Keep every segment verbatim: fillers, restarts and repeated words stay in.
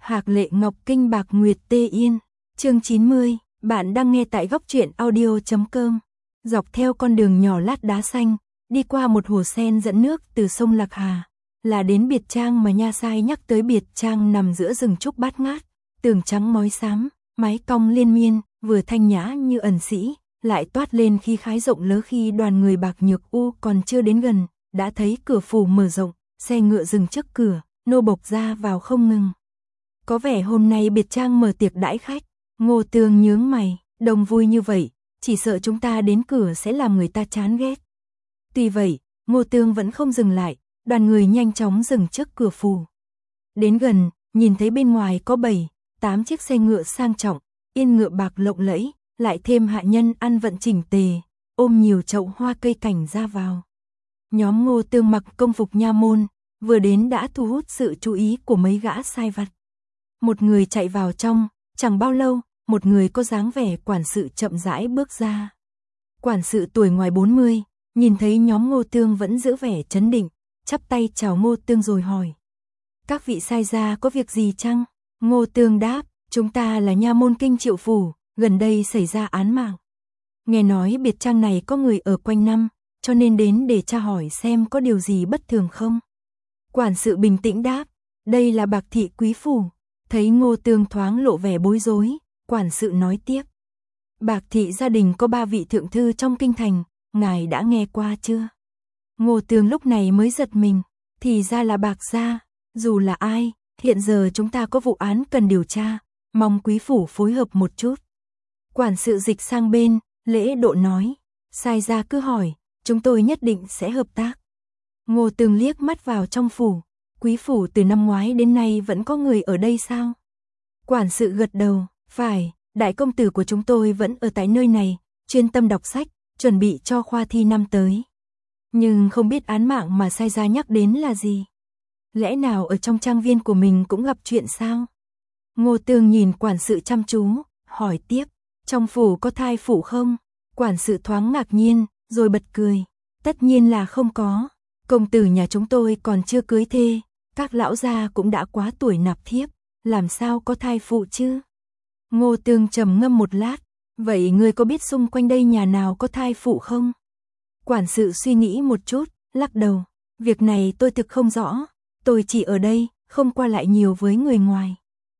Hạc Lệ Ngọc Kinh Bạc Nguyệt Tê Yên. Chương chín mươi, bạn đang nghe tại góc truyện audio chấm com. Dọc theo con đường nhỏ lát đá xanh, đi qua một hồ sen dẫn nước từ sông Lạc Hà, là đến biệt trang mà Nha Sai nhắc tới. Biệt trang nằm giữa rừng trúc bát ngát, tường trắng ngói xám, mái cong liên miên, vừa thanh nhã như ẩn sĩ, lại toát lên khí khái rộng lớn. Khi đoàn người Bạc Nhược U còn chưa đến gần, đã thấy cửa phủ mở rộng, xe ngựa dừng trước cửa, nô bộc ra vào không ngừng. Có vẻ hôm nay biệt trang mở tiệc đãi khách. Ngô Tương nhướng mày, đông vui như vậy, chỉ sợ chúng ta đến cửa sẽ làm người ta chán ghét. Tuy vậy, Ngô Tương vẫn không dừng lại, đoàn người nhanh chóng dừng trước cửa phủ. Đến gần, nhìn thấy bên ngoài có bảy, tám chiếc xe ngựa sang trọng, yên ngựa bạc lộng lẫy, lại thêm hạ nhân ăn vận chỉnh tề, ôm nhiều chậu hoa cây cảnh ra vào. Nhóm Ngô Tương mặc công phục nha môn, vừa đến đã thu hút sự chú ý của mấy gã sai vặt. Một người chạy vào trong, chẳng bao lâu, một người có dáng vẻ quản sự chậm rãi bước ra. Quản sự tuổi ngoài bốn mươi, nhìn thấy nhóm Ngô Tương vẫn giữ vẻ trấn định, chắp tay chào Ngô Tương rồi hỏi: "Các vị sai gia có việc gì chăng?" Ngô Tương đáp: "Chúng ta là nha môn Kinh Triệu phủ, gần đây xảy ra án mạng. Nghe nói biệt trang này có người ở quanh năm, cho nên đến để tra hỏi xem có điều gì bất thường không." Quản sự bình tĩnh đáp: "Đây là Bạc thị quý phủ." Thấy Ngô Tương thoáng lộ vẻ bối rối, quản sự nói tiếp: "Bạc thị gia đình có ba vị thượng thư trong kinh thành, ngài đã nghe qua chưa?" Ngô Tương lúc này mới giật mình, thì ra là Bạc gia. Dù là ai, hiện giờ chúng ta có vụ án cần điều tra, mong quý phủ phối hợp một chút. Quản sự dịch sang bên, lễ độ nói: "Sai gia cứ hỏi, chúng tôi nhất định sẽ hợp tác." Ngô Tương liếc mắt vào trong phủ: "Quý phủ từ năm ngoái đến nay vẫn có người ở đây sao?" Quản sự gật đầu: "Phải, đại công tử của chúng tôi vẫn ở tại nơi này, chuyên tâm đọc sách, chuẩn bị cho khoa thi năm tới. Nhưng không biết án mạng mà sai gia nhắc đến là gì? Lẽ nào ở trong trang viên của mình cũng gặp chuyện sao?" Ngô Tương nhìn quản sự chăm chú, hỏi tiếp: "Trong phủ có thai phụ không?" Quản sự thoáng ngạc nhiên, rồi bật cười: "Tất nhiên là không có. Công tử nhà chúng tôi còn chưa cưới thê, các lão gia cũng đã quá tuổi nạp thiếp, làm sao có thai phụ chứ?" Ngô Tương trầm ngâm một lát: "Vậy ngươi có biết xung quanh đây nhà nào có thai phụ không?" Quản sự suy nghĩ một chút, lắc đầu: "Việc này tôi thực không rõ, tôi chỉ ở đây, không qua lại nhiều với người ngoài.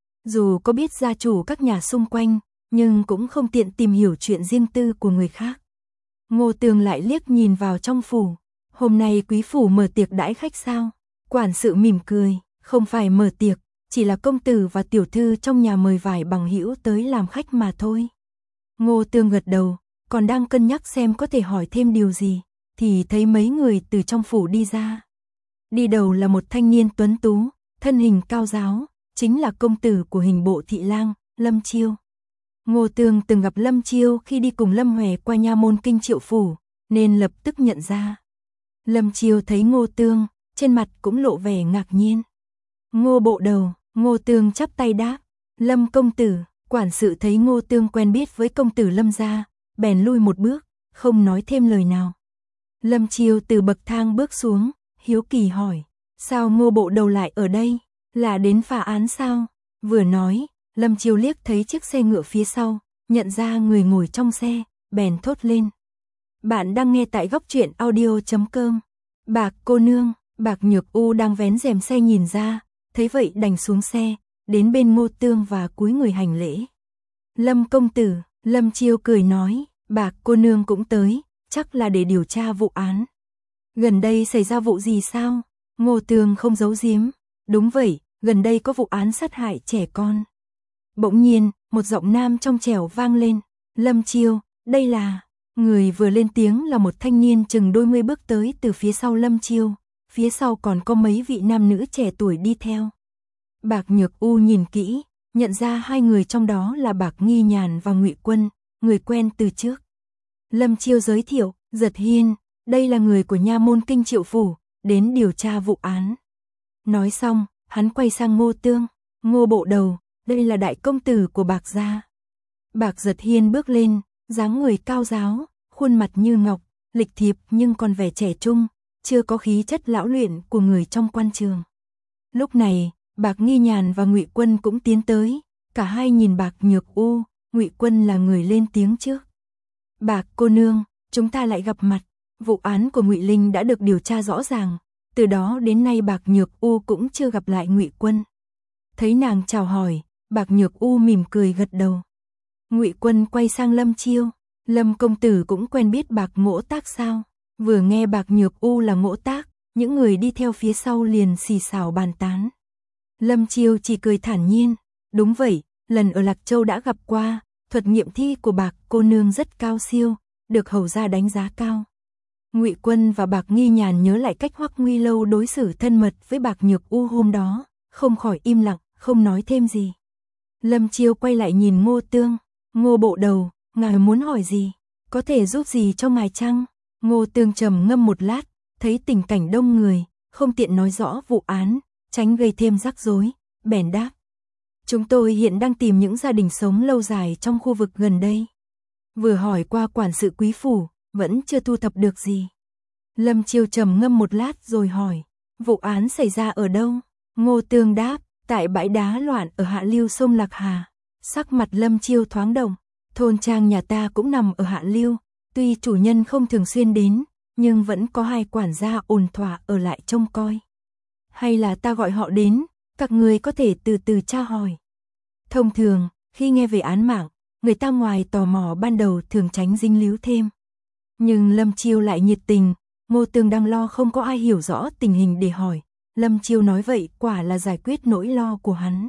Dù có biết gia chủ các nhà xung quanh, nhưng cũng không tiện tìm hiểu chuyện riêng tư của người khác." Ngô Tương lại liếc nhìn vào trong phủ: "Hôm nay quý phủ mở tiệc đãi khách sao?" Quản sự mỉm cười: "Không phải mở tiệc, chỉ là công tử và tiểu thư trong nhà mời vài bằng hữu tới làm khách mà thôi." Ngô Tương gật đầu, còn đang cân nhắc xem có thể hỏi thêm điều gì, thì thấy mấy người từ trong phủ đi ra. Đi đầu là một thanh niên tuấn tú, thân hình cao ráo, chính là công tử của Hình bộ thị lang, Lâm Chiêu. Ngô Tương từng gặp Lâm Chiêu khi đi cùng Lâm Huệ qua nha môn Kinh Triệu phủ, nên lập tức nhận ra. Lâm Chiêu thấy Ngô Tương, trên mặt cũng lộ vẻ ngạc nhiên. "Ngô bộ đầu." Ngô Tương chắp tay đáp: "Lâm công tử." Quản sự thấy Ngô Tương quen biết với công tử Lâm gia, bèn lui một bước, không nói thêm lời nào. Lâm Chiêu từ bậc thang bước xuống, hiếu kỳ hỏi: "Sao Ngô bộ đầu lại ở đây? Là đến phá án sao?" Vừa nói, Lâm Chiêu liếc thấy chiếc xe ngựa phía sau, nhận ra người ngồi trong xe, bèn thốt lên: "Bạn đang nghe tại góc truyện audio chấm com. Bạc cô nương." Bạc Nhược U đang vén rèm xe nhìn ra, thấy vậy đành xuống xe, đến bên Ngô Tương và cúi người hành lễ. "Lâm công tử." Lâm Chiêu cười nói: "Bạc cô nương cũng tới, chắc là để điều tra vụ án. Gần đây xảy ra vụ gì sao?" Ngô Tương không giấu giếm: "Đúng vậy, gần đây có vụ án sát hại trẻ con." Bỗng nhiên, một giọng nam trong trẻo vang lên: "Lâm Chiêu, đây là..." Người vừa lên tiếng là một thanh niên chừng đôi mươi bước tới từ phía sau Lâm Chiêu, phía sau còn có mấy vị nam nữ trẻ tuổi đi theo. Bạc Nhược U nhìn kỹ, nhận ra hai người trong đó là Bạc Nghi Nhàn và Ngụy Quân, người quen từ trước. Lâm Chiêu giới thiệu: "Giật Hiên, đây là người của nha môn Kinh Triệu phủ, đến điều tra vụ án." Nói xong, hắn quay sang Ngô Tương: "Ngô bộ đầu, đây là đại công tử của Bạc gia." Bạc Giật Hiên bước lên, dáng người cao ráo, khuôn mặt như ngọc, lịch thiệp nhưng còn vẻ trẻ trung, chưa có khí chất lão luyện của người trong quan trường. Lúc này, Bạc Nghi Nhàn và Ngụy Quân cũng tiến tới, cả hai nhìn Bạc Nhược U, Ngụy Quân là người lên tiếng trước. Bạc cô nương, chúng ta lại gặp mặt, vụ án của Ngụy Linh đã được điều tra rõ ràng, từ đó đến nay Bạc Nhược U cũng chưa gặp lại Ngụy Quân. Thấy nàng chào hỏi, Bạc Nhược U mỉm cười gật đầu. Ngụy Quân quay sang Lâm Chiêu, Lâm công tử cũng quen biết Bạc Ngỗ Tác sao? Vừa nghe Bạc Nhược U là Ngỗ Tác, những người đi theo phía sau liền xì xào bàn tán. Lâm Chiêu chỉ cười thản nhiên, đúng vậy, lần ở Lạc Châu đã gặp qua, thuật nghiệm thi của Bạc cô nương rất cao siêu, được hầu gia đánh giá cao. Ngụy Quân và Bạc Nghi Nhàn nhớ lại cách Hoắc Nguy Lâu đối xử thân mật với Bạc Nhược U hôm đó, không khỏi im lặng, không nói thêm gì. Lâm Chiêu quay lại nhìn Ngô Tương, Ngô bộ đầu, ngài muốn hỏi gì, có thể giúp gì cho ngài chăng? Ngô Tương trầm ngâm một lát, thấy tình cảnh đông người, không tiện nói rõ vụ án, tránh gây thêm rắc rối, bèn đáp. Chúng tôi hiện đang tìm những gia đình sống lâu dài trong khu vực gần đây. Vừa hỏi qua quản sự quý phủ, vẫn chưa thu thập được gì. Lâm Chiêu trầm ngâm một lát rồi hỏi, vụ án xảy ra ở đâu? Ngô Tương đáp, tại bãi đá loạn ở hạ lưu sông Lạc Hà. Sắc mặt Lâm Chiêu thoáng động, thôn trang nhà ta cũng nằm ở hạ lưu, tuy chủ nhân không thường xuyên đến, nhưng vẫn có hai quản gia ổn thỏa ở lại trông coi. Hay là ta gọi họ đến, các người có thể từ từ tra hỏi. Thông thường, khi nghe về án mạng, người ta ngoài tò mò ban đầu thường tránh dính líu thêm. Nhưng Lâm Chiêu lại nhiệt tình, Ngô Tương đang lo không có ai hiểu rõ tình hình để hỏi. Lâm Chiêu nói vậy quả là giải quyết nỗi lo của hắn.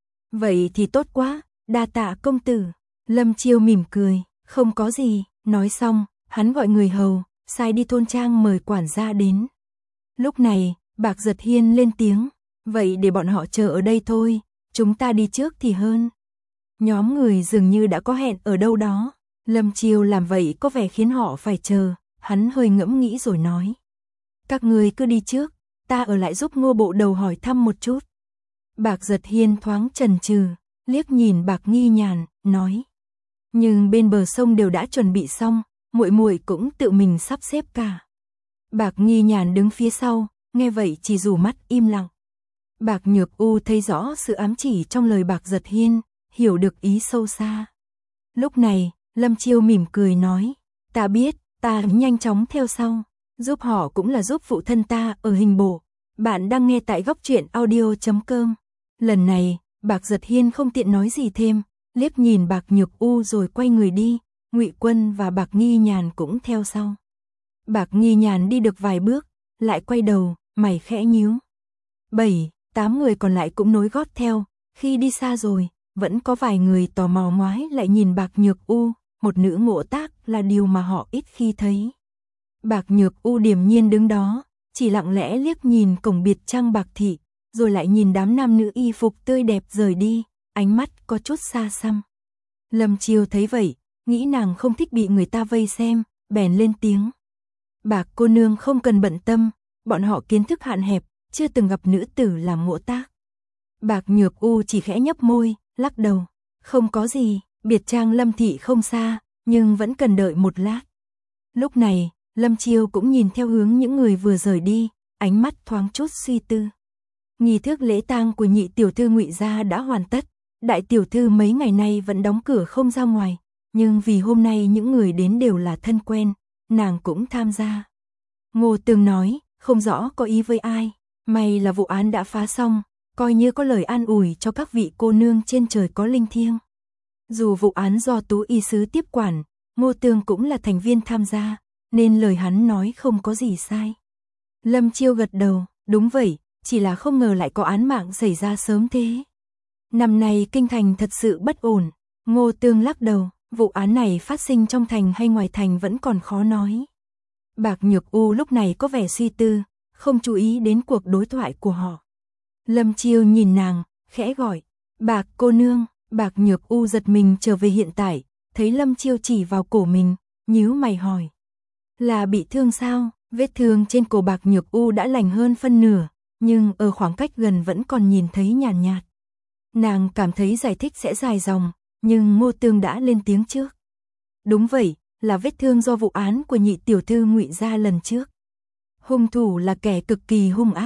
Vậy thì tốt quá, đa tạ công tử. Lâm Chiêu mỉm cười, không có gì, nói xong, hắn gọi người hầu, sai đi thôn trang mời quản gia đến. Lúc này, Bạc Giật Hiên lên tiếng, vậy để bọn họ chờ ở đây thôi, chúng ta đi trước thì hơn. Nhóm người dường như đã có hẹn ở đâu đó, Lâm Chiêu làm vậy có vẻ khiến họ phải chờ, hắn hơi ngẫm nghĩ rồi nói. Các người cứ đi trước, ta ở lại giúp Ngô bộ đầu hỏi thăm một chút. Bạc Giật Hiên thoáng chần chừ, liếc nhìn Bạc Nghi Nhàn, nói. Nhưng bên bờ sông đều đã chuẩn bị xong, muội muội cũng tự mình sắp xếp cả. Bạc Nghi Nhàn đứng phía sau, nghe vậy chỉ rủ mắt im lặng. Bạc Nhược U thấy rõ sự ám chỉ trong lời Bạc Giật Hiên, hiểu được ý sâu xa. Lúc này, Lâm Chiêu mỉm cười nói, ta biết, ta nhanh chóng theo sau, giúp họ cũng là giúp phụ thân ta ở hình bộ. Bạn đang nghe tại góc truyện audio chấm com. Lần này, Bạc Giật Hiên không tiện nói gì thêm, liếc nhìn Bạc Nhược U rồi quay người đi, Ngụy Quân và Bạc Nghi Nhàn cũng theo sau. Bạc Nghi Nhàn đi được vài bước, lại quay đầu, mày khẽ nhíu. Bảy, tám người còn lại cũng nối gót theo, khi đi xa rồi, vẫn có vài người tò mò ngoái lại nhìn Bạc Nhược U, một nữ Ngộ Tác là điều mà họ ít khi thấy. Bạc Nhược U điềm nhiên đứng đó, chỉ lặng lẽ liếc nhìn cổng biệt trang Bạc thị, rồi lại nhìn đám nam nữ y phục tươi đẹp rời đi, ánh mắt có chút xa xăm. Lâm Chiêu thấy vậy, nghĩ nàng không thích bị người ta vây xem, bèn lên tiếng. Bạc cô nương không cần bận tâm, bọn họ kiến thức hạn hẹp, chưa từng gặp nữ tử làm Ngộ Tác. Bạc Nhược U chỉ khẽ nhấp môi, lắc đầu, không có gì, biệt trang Lâm thị không xa, nhưng vẫn cần đợi một lát. Lúc này, Lâm Chiêu cũng nhìn theo hướng những người vừa rời đi, ánh mắt thoáng chút suy tư. Nghi thức lễ tang của nhị tiểu thư Ngụy gia đã hoàn tất, đại tiểu thư mấy ngày nay vẫn đóng cửa không ra ngoài, nhưng vì hôm nay những người đến đều là thân quen, nàng cũng tham gia. Ngô Tương nói, không rõ có ý với ai, may là vụ án đã phá xong, coi như có lời an ủi cho các vị cô nương trên trời có linh thiêng. Dù vụ án do Tú y sứ tiếp quản, Ngô Tương cũng là thành viên tham gia, nên lời hắn nói không có gì sai. Lâm Chiêu gật đầu, đúng vậy, chỉ là không ngờ lại có án mạng xảy ra sớm thế. Năm nay kinh thành thật sự bất ổn. Ngô Tương lắc đầu, vụ án này phát sinh trong thành hay ngoài thành vẫn còn khó nói. Bạc Nhược U lúc này có vẻ suy tư, không chú ý đến cuộc đối thoại của họ. Lâm Chiêu nhìn nàng, khẽ gọi, Bạc cô nương. Bạc Nhược U giật mình trở về hiện tại, thấy Lâm Chiêu chỉ vào cổ mình, nhíu mày hỏi. Là bị thương sao? Vết thương trên cổ Bạc Nhược U đã lành hơn phân nửa, nhưng ở khoảng cách gần vẫn còn nhìn thấy nhàn nhạt, nhạt. Nàng cảm thấy giải thích sẽ dài dòng, nhưng Ngô Tương đã lên tiếng trước. Đúng vậy, là vết thương do vụ án của nhị tiểu thư Ngụy gia lần trước. Hung thủ là kẻ cực kỳ hung ác,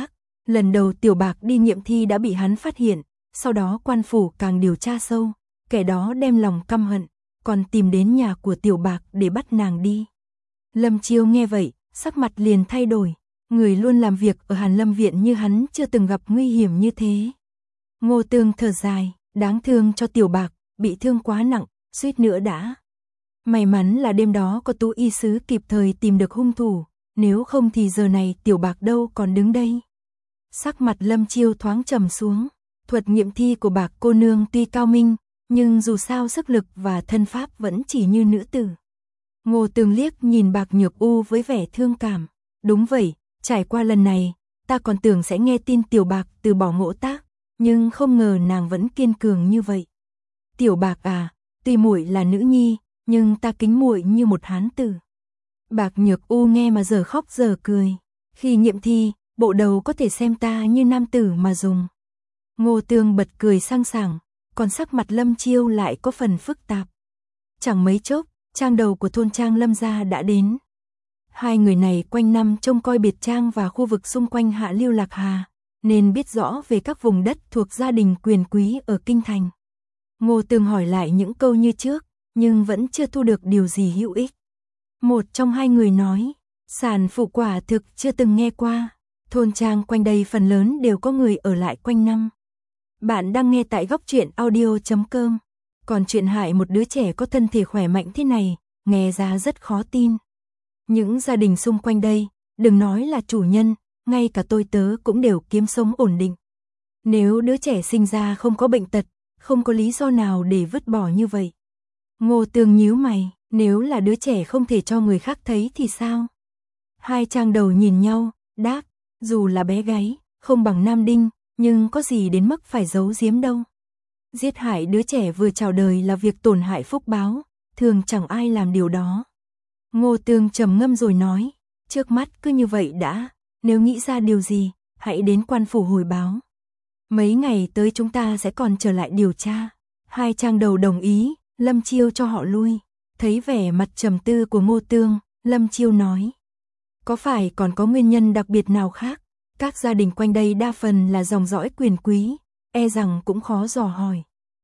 Lần đầu Tiểu Bạc đi nghiệm thi đã bị hắn phát hiện, sau đó quan phủ càng điều tra sâu, kẻ đó đem lòng căm hận, còn tìm đến nhà của Tiểu Bạc để bắt nàng đi. Lâm Chiêu nghe vậy, sắc mặt liền thay đổi, người luôn làm việc ở Hàn Lâm viện như hắn chưa từng gặp nguy hiểm như thế. Ngô Tương thở dài, đáng thương cho Tiểu Bạc, bị thương quá nặng, suýt nữa đã. May mắn là đêm đó có Tú y sứ kịp thời tìm được hung thủ, nếu không thì giờ này Tiểu Bạc đâu còn đứng đây. Sắc mặt Lâm Chiêu thoáng trầm xuống, thuật nghiệm thi của Bạc cô nương tuy cao minh, nhưng dù sao sức lực và thân pháp vẫn chỉ như nữ tử. Ngô Tương liếc nhìn Bạc Nhược U với vẻ thương cảm, đúng vậy, trải qua lần này, ta còn tưởng sẽ nghe tin Tiểu Bạc từ bỏ ngỗ tác, nhưng không ngờ nàng vẫn kiên cường như vậy. Tiểu Bạc à, tuy muội là nữ nhi, nhưng ta kính muội như một hán tử. Bạc Nhược U nghe mà giờ khóc giờ cười, khi nghiệm thi, bộ đầu có thể xem ta như nam tử mà dùng. Ngô Tương bật cười sang sảng, còn sắc mặt Lâm Chiêu lại có phần phức tạp. Chẳng mấy chốc, trang đầu của thôn trang Lâm gia đã đến. Hai người này quanh năm trông coi biệt trang và khu vực xung quanh Hạ Lưu Lạc Hà, nên biết rõ về các vùng đất thuộc gia đình quyền quý ở kinh thành. Ngô Tương hỏi lại những câu như trước, nhưng vẫn chưa thu được điều gì hữu ích. Một trong hai người nói, sản phụ quả thực chưa từng nghe qua, thôn trang quanh đây phần lớn đều có người ở lại quanh năm. Bạn đang nghe tại góc truyện audio chấm com. Còn chuyện hại một đứa trẻ có thân thể khỏe mạnh thế này, nghe ra rất khó tin. Những gia đình xung quanh đây, đừng nói là chủ nhân, ngay cả tôi tớ cũng đều kiếm sống ổn định. Nếu đứa trẻ sinh ra không có bệnh tật, không có lý do nào để vứt bỏ như vậy. Ngô Tương nhíu mày, nếu là đứa trẻ không thể cho người khác thấy thì sao? Hai trang đầu nhìn nhau, đáp, dù là bé gái, không bằng nam đinh, nhưng có gì đến mức phải giấu giếm đâu. Giết hại đứa trẻ vừa chào đời là việc tổn hại phúc báo, thường chẳng ai làm điều đó. Ngô Tương trầm ngâm rồi nói, trước mắt cứ như vậy đã, nếu nghĩ ra điều gì, hãy đến quan phủ hồi báo. Mấy ngày tới chúng ta sẽ còn trở lại điều tra. Hai trang đầu đồng ý, Lâm Chiêu cho họ lui. Thấy vẻ mặt trầm tư của Ngô Tương, Lâm Chiêu nói, có phải còn có nguyên nhân đặc biệt nào khác? Các gia đình quanh đây đa phần là dòng dõi quyền quý, e rằng cũng khó dò hỏi.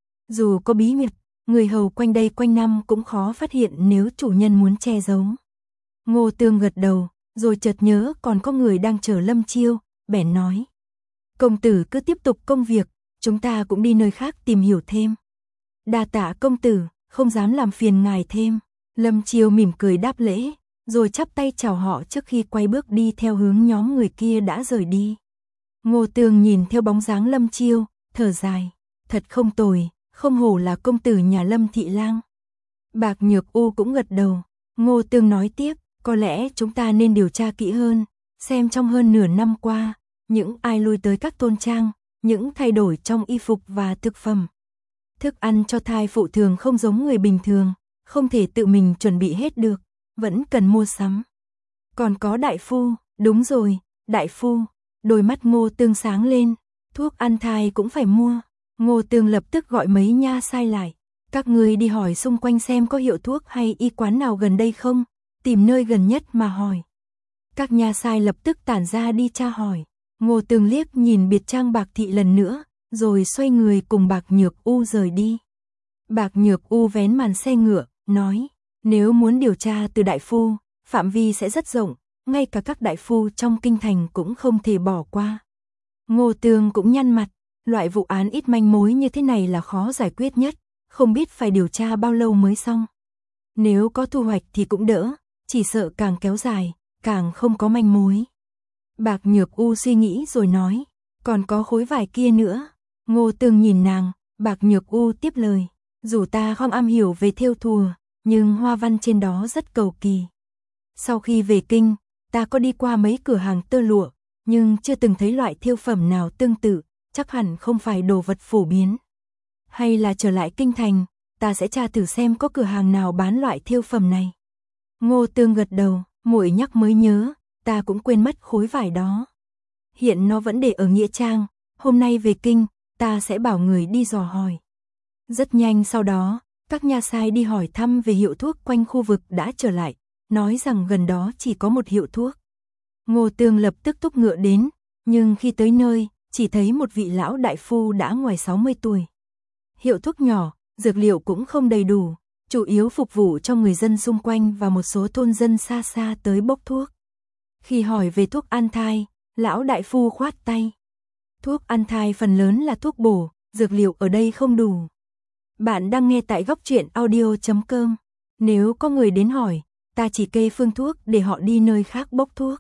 Dù có bí mật, người hầu quanh đây quanh năm cũng khó phát hiện nếu chủ nhân muốn che giấu. Ngô Tương gật đầu, rồi chợt nhớ còn có người đang chờ Lâm Chiêu, bèn nói, công tử cứ tiếp tục công việc, chúng ta cũng đi nơi khác tìm hiểu thêm. Đa tạ công tử, không dám làm phiền ngài thêm. Lâm Chiêu mỉm cười đáp lễ, rồi chắp tay chào họ trước khi quay bước đi theo hướng nhóm người kia đã rời đi. Ngô Tương nhìn theo bóng dáng Lâm Chiêu, thở dài, thật không tồi, không hổ là công tử nhà Lâm thị lang. Bạc Nhược U cũng gật đầu. Ngô Tương nói tiếp, có lẽ chúng ta nên điều tra kỹ hơn, xem trong hơn nửa năm qua, những ai lui tới các thôn trang, những thay đổi trong y phục và thực phẩm. Thức ăn cho thai phụ thường không giống người bình thường, không thể tự mình chuẩn bị hết được, vẫn cần mua sắm. Còn có đại phu, đúng rồi, đại phu. Đôi mắt Ngô Tương sáng lên, thuốc ăn thai cũng phải mua. Ngô Tương lập tức gọi mấy nha sai lại, các người đi hỏi xung quanh xem có hiệu thuốc hay y quán nào gần đây không, tìm nơi gần nhất mà hỏi. Các nha sai lập tức tản ra đi tra hỏi. Ngô Tương liếc nhìn biệt trang Bạc thị lần nữa, rồi xoay người cùng Bạc Nhược U rời đi. Bạc Nhược U vén màn xe ngựa, nói, nếu muốn điều tra từ đại phu, phạm vi sẽ rất rộng, ngay cả các đại phu trong kinh thành cũng không thể bỏ qua. Ngô Tương cũng nhăn mặt, loại vụ án ít manh mối như thế này là khó giải quyết nhất, không biết phải điều tra bao lâu mới xong. Nếu có thu hoạch thì cũng đỡ, chỉ sợ càng kéo dài, càng không có manh mối. Bạc Nhược U suy nghĩ rồi nói, còn có khối vải kia nữa. Ngô Tương nhìn nàng, Bạc Nhược U tiếp lời, dù ta không am hiểu về thêu thùa, nhưng hoa văn trên đó rất cầu kỳ. Sau khi về kinh, ta có đi qua mấy cửa hàng tơ lụa, nhưng chưa từng thấy loại thêu phẩm nào tương tự, chắc hẳn không phải đồ vật phổ biến. Hay là trở lại kinh thành, ta sẽ tra thử xem có cửa hàng nào bán loại thêu phẩm này. Ngô Tương gật đầu, muội nhắc mới nhớ, ta cũng quên mất khối vải đó. Hiện nó vẫn để ở nghĩa trang, hôm nay về kinh, ta sẽ bảo người đi dò hỏi. Rất nhanh sau đó, các nha sai đi hỏi thăm về hiệu thuốc quanh khu vực đã trở lại, nói rằng gần đó chỉ có một hiệu thuốc. Ngô Tương lập tức túc ngựa đến, nhưng khi tới nơi, chỉ thấy một vị lão đại phu đã ngoài sáu mươi tuổi. Hiệu thuốc nhỏ, dược liệu cũng không đầy đủ, chủ yếu phục vụ cho người dân xung quanh và một số thôn dân xa xa tới bốc thuốc. Khi hỏi về thuốc an thai, lão đại phu khoát tay. Thuốc an thai phần lớn là thuốc bổ, dược liệu ở đây không đủ. Bạn đang nghe tại góc truyện audio chấm com. Nếu có người đến hỏi, ta chỉ kê phương thuốc để họ đi nơi khác bốc thuốc.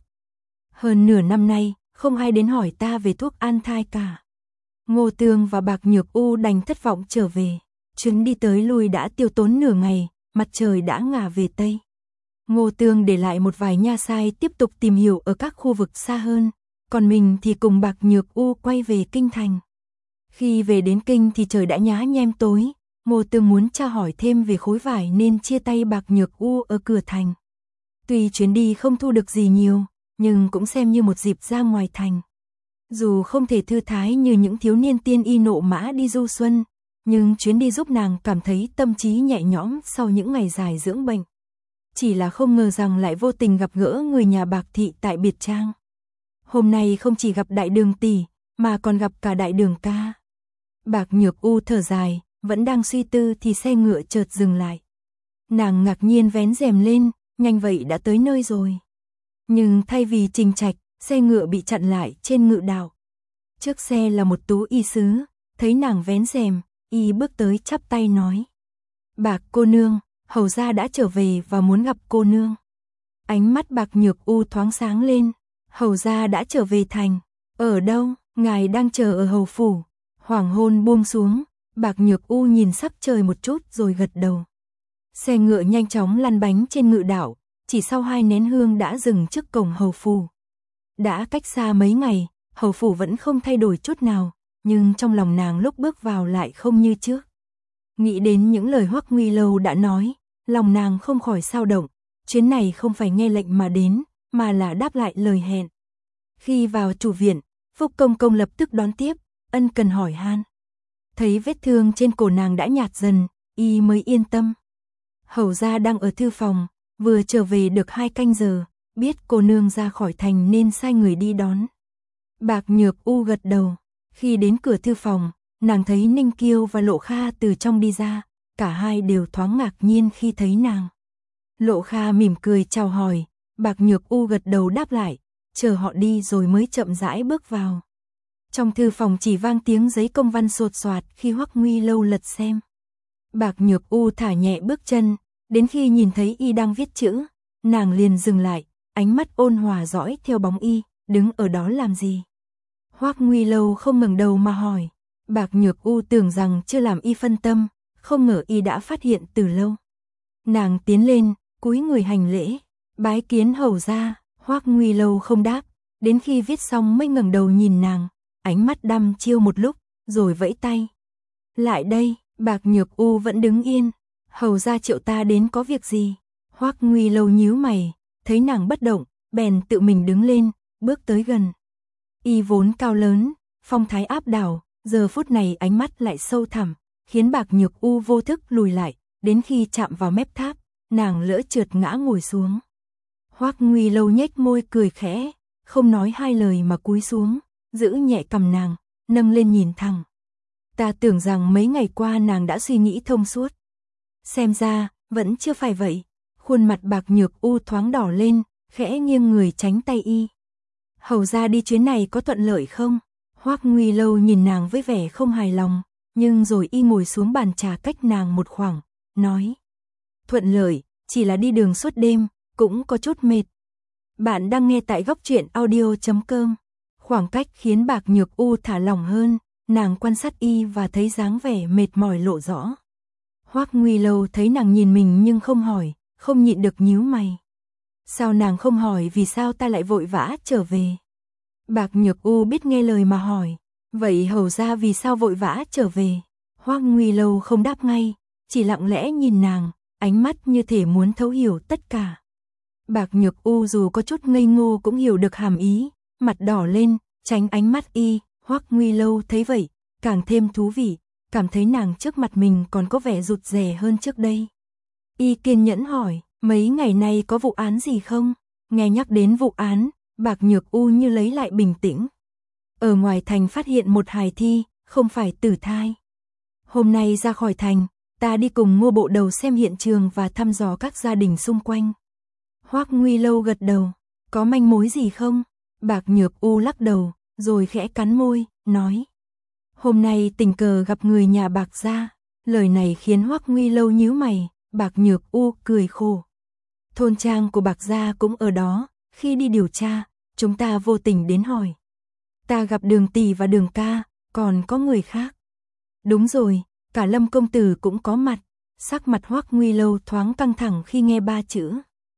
Hơn nửa năm nay, không ai đến hỏi ta về thuốc an thai cả. Ngô Tường và Bạc Nhược U đành thất vọng trở về. Chuyến đi tới lui đã tiêu tốn nửa ngày, mặt trời đã ngả về Tây. Ngô Tường để lại một vài nha sai tiếp tục tìm hiểu ở các khu vực xa hơn, còn mình thì cùng Bạc Nhược U quay về Kinh Thành. Khi về đến Kinh thì trời đã nhá nhem tối, Ngô Tường muốn tra hỏi thêm về khối vải nên chia tay Bạc Nhược U ở cửa thành. Tuy chuyến đi không thu được gì nhiều, nhưng cũng xem như một dịp ra ngoài thành. Dù không thể thư thái như những thiếu niên tiên y nộ mã đi du xuân, nhưng chuyến đi giúp nàng cảm thấy tâm trí nhẹ nhõm sau những ngày dài dưỡng bệnh. Chỉ là không ngờ rằng lại vô tình gặp gỡ người nhà Bạc thị tại biệt trang. Hôm nay không chỉ gặp đại đường tỷ, mà còn gặp cả đại đường ca. Bạc Nhược U thở dài, vẫn đang suy tư thì xe ngựa chợt dừng lại. Nàng ngạc nhiên vén rèm lên, nhanh vậy đã tới nơi rồi. Nhưng thay vì trình trạch, xe ngựa bị chặn lại trên ngự đạo. Trước xe là một tú y sứ, thấy nàng vén rèm, y bước tới chắp tay nói. Bạc cô nương, hầu gia đã trở về và muốn gặp cô nương. Ánh mắt Bạc Nhược U thoáng sáng lên, hầu gia đã trở về thành. Ở đâu? Ngài đang chờ ở hầu phủ. Hoàng hôn buông xuống, Bạc Nhược U nhìn sắc trời một chút rồi gật đầu. Xe ngựa nhanh chóng lăn bánh trên ngự đạo, chỉ sau hai nén hương đã dừng trước cổng hầu phủ. Đã cách xa mấy ngày, hầu phủ vẫn không thay đổi chút nào, nhưng trong lòng nàng lúc bước vào lại không như trước. Nghĩ đến những lời Hoắc Nguy Lâu đã nói, lòng nàng không khỏi xao động, chuyến này không phải nghe lệnh mà đến, mà là đáp lại lời hẹn. Khi vào chủ viện, Phúc Công Công lập tức đón tiếp, ân cần hỏi han. Thấy vết thương trên cổ nàng đã nhạt dần, y mới yên tâm. Hầu gia đang ở thư phòng, vừa trở về được hai canh giờ, biết cô nương ra khỏi thành nên sai người đi đón. Bạc Nhược U gật đầu, khi đến cửa thư phòng, nàng thấy Ninh Kiêu và Lộ Kha từ trong đi ra, cả hai đều thoáng ngạc nhiên khi thấy nàng. Lộ Kha mỉm cười chào hỏi, Bạc Nhược U gật đầu đáp lại, chờ họ đi rồi mới chậm rãi bước vào. Trong thư phòng chỉ vang tiếng giấy công văn sột soạt khi Hoắc Nguy Lâu lật xem. Bạc Nhược U thả nhẹ bước chân, đến khi nhìn thấy y đang viết chữ, nàng liền dừng lại, ánh mắt ôn hòa dõi theo bóng y, đứng ở đó làm gì. Hoắc Nguy Lâu không ngẩng đầu mà hỏi, Bạc Nhược U tưởng rằng chưa làm y phân tâm, không ngờ y đã phát hiện từ lâu. Nàng tiến lên, cúi người hành lễ, bái kiến hầu gia. Hoắc Nguy Lâu không đáp, đến khi viết xong mới ngẩng đầu nhìn nàng, ánh mắt đăm chiêu một lúc, rồi vẫy tay. Lại đây. Bạc Nhược U vẫn đứng yên, hầu gia triệu ta đến có việc gì? Hoắc Nguy Lâu nhíu mày, thấy nàng bất động, bèn tự mình đứng lên, bước tới gần. Y vốn cao lớn, phong thái áp đảo, giờ phút này ánh mắt lại sâu thẳm, khiến Bạc Nhược U vô thức lùi lại, đến khi chạm vào mép tháp, nàng lỡ trượt ngã ngồi xuống. Hoắc Nguy Lâu nhếch môi cười khẽ, không nói hai lời mà cúi xuống, giữ nhẹ cằm nàng, nâng lên nhìn thẳng. Ta tưởng rằng mấy ngày qua nàng đã suy nghĩ thông suốt. Xem ra, vẫn chưa phải vậy. Khuôn mặt Bạc Nhược U thoáng đỏ lên, khẽ nghiêng người tránh tay y. Hầu gia đi chuyến này có thuận lợi không? Hoắc Nguy Lâu nhìn nàng với vẻ không hài lòng, nhưng rồi y ngồi xuống bàn trà cách nàng một khoảng, nói. Thuận lợi, chỉ là đi đường suốt đêm, cũng có chút mệt. Bạn đang nghe tại góc truyện audio chấm com. Khoảng cách khiến Bạc Nhược U thả lỏng hơn, nàng quan sát y và thấy dáng vẻ mệt mỏi lộ rõ. Hoắc Nguy Lâu thấy nàng nhìn mình nhưng không hỏi, không nhịn được nhíu mày. Sao nàng không hỏi vì sao ta lại vội vã trở về? Bạc Nhược U biết nghe lời mà hỏi, vậy hầu gia vì sao vội vã trở về? Hoắc Nguy Lâu không đáp ngay, chỉ lặng lẽ nhìn nàng, ánh mắt như thể muốn thấu hiểu tất cả. Bạc Nhược U dù có chút ngây ngô cũng hiểu được hàm ý, mặt đỏ lên, tránh ánh mắt y. Hoắc Nguy Lâu thấy vậy, càng thêm thú vị, cảm thấy nàng trước mặt mình còn có vẻ rụt rè hơn trước đây. Y kiên nhẫn hỏi, mấy ngày nay có vụ án gì không? Nghe nhắc đến vụ án, Bạc Nhược U như lấy lại bình tĩnh, ở ngoài thành phát hiện một hài thi, không phải tử thai. Hôm nay ra khỏi thành, ta đi cùng Ngô bộ đầu xem hiện trường và thăm dò các gia đình xung quanh. Hoắc Nguy Lâu gật đầu, có manh mối gì không? Bạc Nhược U lắc đầu, rồi khẽ cắn môi, nói. Hôm nay tình cờ gặp người nhà Bạc gia. Lời này khiến Hoắc Nguy Lâu nhíu mày, Bạc Nhược U cười khổ. Thôn trang của Bạc gia cũng ở đó, khi đi điều tra, chúng ta vô tình đến hỏi. Ta gặp Đường tỷ và Đường ca, còn có người khác. Đúng rồi, cả Lâm công tử cũng có mặt. Sắc mặt Hoắc Nguy Lâu thoáng căng thẳng khi nghe ba chữ.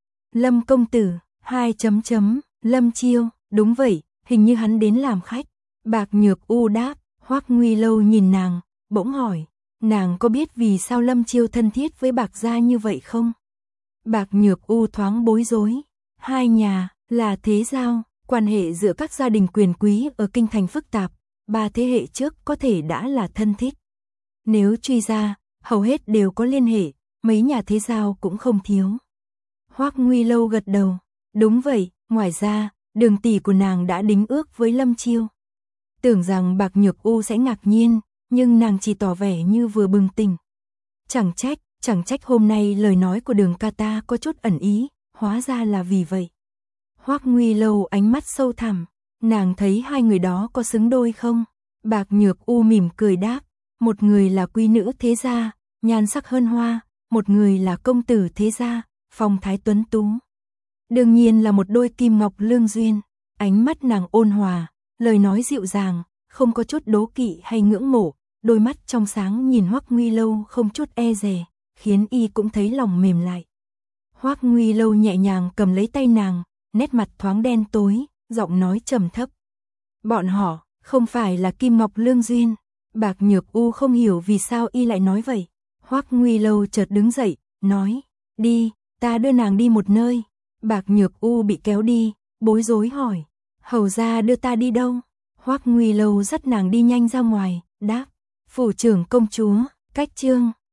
Lâm công tử, hai chấm chấm, Lâm Chiêu, đúng vậy, hình như hắn đến làm khách. Bạc Nhược U đáp, Hoắc Nguy Lâu nhìn nàng, bỗng hỏi, nàng có biết vì sao Lâm Chiêu thân thiết với Bạc gia như vậy không? Bạc Nhược U thoáng bối rối, hai nhà là thế giao, quan hệ giữa các gia đình quyền quý ở kinh thành phức tạp, ba thế hệ trước có thể đã là thân thích. Nếu truy ra, hầu hết đều có liên hệ, mấy nhà thế giao cũng không thiếu. Hoắc Nguy Lâu gật đầu, đúng vậy, ngoài ra, Đường tỷ của nàng đã đính ước với Lâm Chiêu. Tưởng rằng Bạc Nhược U sẽ ngạc nhiên, nhưng nàng chỉ tỏ vẻ như vừa bừng tỉnh. Chẳng trách, chẳng trách hôm nay lời nói của Đường ca ta có chút ẩn ý, hóa ra là vì vậy. Hoắc Nguy Lâu ánh mắt sâu thẳm, nàng thấy hai người đó có xứng đôi không? Bạc Nhược U mỉm cười đáp, một người là quý nữ thế gia, nhan sắc hơn hoa, một người là công tử thế gia, phong thái tuấn tú. Đương nhiên là một đôi kim ngọc lương duyên. Ánh mắt nàng ôn hòa, lời nói dịu dàng, không có chút đố kỵ hay ngưỡng mộ, đôi mắt trong sáng nhìn Hoắc Nguy Lâu không chút e dè, khiến y cũng thấy lòng mềm lại. Hoắc Nguy Lâu nhẹ nhàng cầm lấy tay nàng, nét mặt thoáng đen tối, giọng nói trầm thấp. Bọn họ không phải là kim ngọc lương duyên. Bạc Nhược U không hiểu vì sao y lại nói vậy. Hoắc Nguy Lâu chợt đứng dậy, nói, đi, ta đưa nàng đi một nơi. Bạc Nhược U bị kéo đi, bối rối hỏi, hầu gia đưa ta đi đâu? Hoắc Nguy Lâu dắt nàng đi nhanh ra ngoài, đáp, phủ trưởng công chúa, cách chương.